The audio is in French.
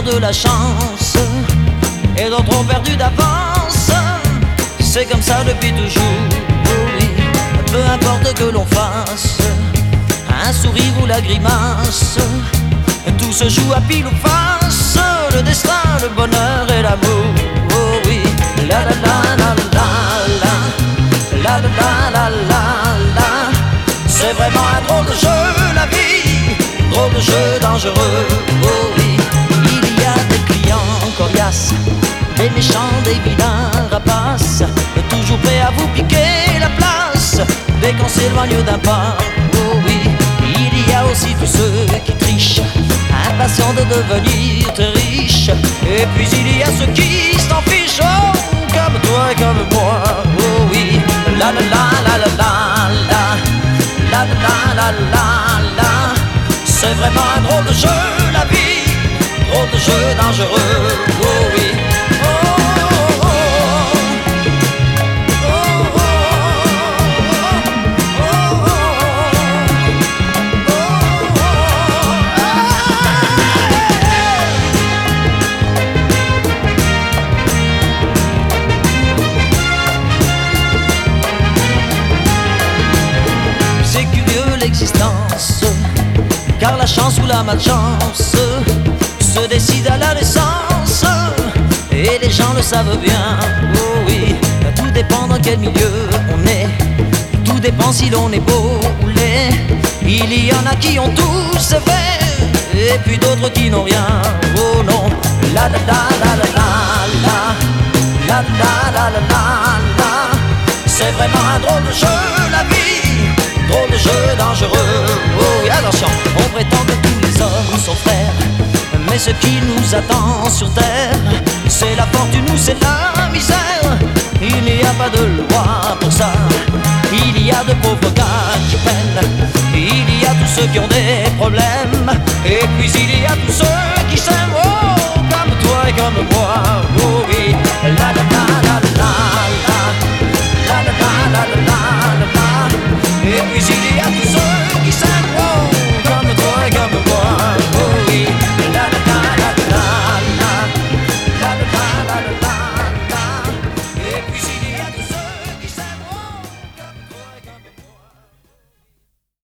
de la chance et d'autres ont perdu d'avance. C'est comme ça depuis toujours, oui. Peu importe que l'on fasse, un sourire ou la grimace, tout se joue à pile ou face. Le destin, le bonheur et l'amour, oh oui. La la la la la la, la la la la la la. C'est vraiment un drôle de jeu la vie, drôle de jeu dangereux, oh oui. Il y a des clients coriaces, des méchants, des vilains rapaces, toujours prêts à vous piquer la place dès qu'on s'éloigne d'un pas, oh oui. Il y a aussi tous ceux qui trichent, impatients de devenir très riches. Et puis il y a ceux qui s'en fichent, oh, comme toi et comme moi, oh oui. La la la la la la la, la la la la la. C'est vraiment un drôle de jeu la vie, drôle de jeu dangereux, oh oui. L'existence, car la chance ou la malchance se décide à la naissance, et les gens le savent bien, oh oui. Tout dépend dans quel milieu on est, tout dépend si l'on est beau ou laid. Il y en a qui ont tout, c'est vrai, et puis d'autres qui n'ont rien, oh non. La la la la la la, la la la la la la. C'est vraiment un drôle de jeu la vie, drôle de jeu dangereux, oh oui. Attention, on prétend que tous les hommes sont frères, mais ce qui nous attend sur terre, c'est la fortune ou c'est la misère. Il n'y a pas de loi pour ça, il y a de pauvres gars qui peinent, il y a tous ceux qui ont des problèmes, et puis il y a tous ceux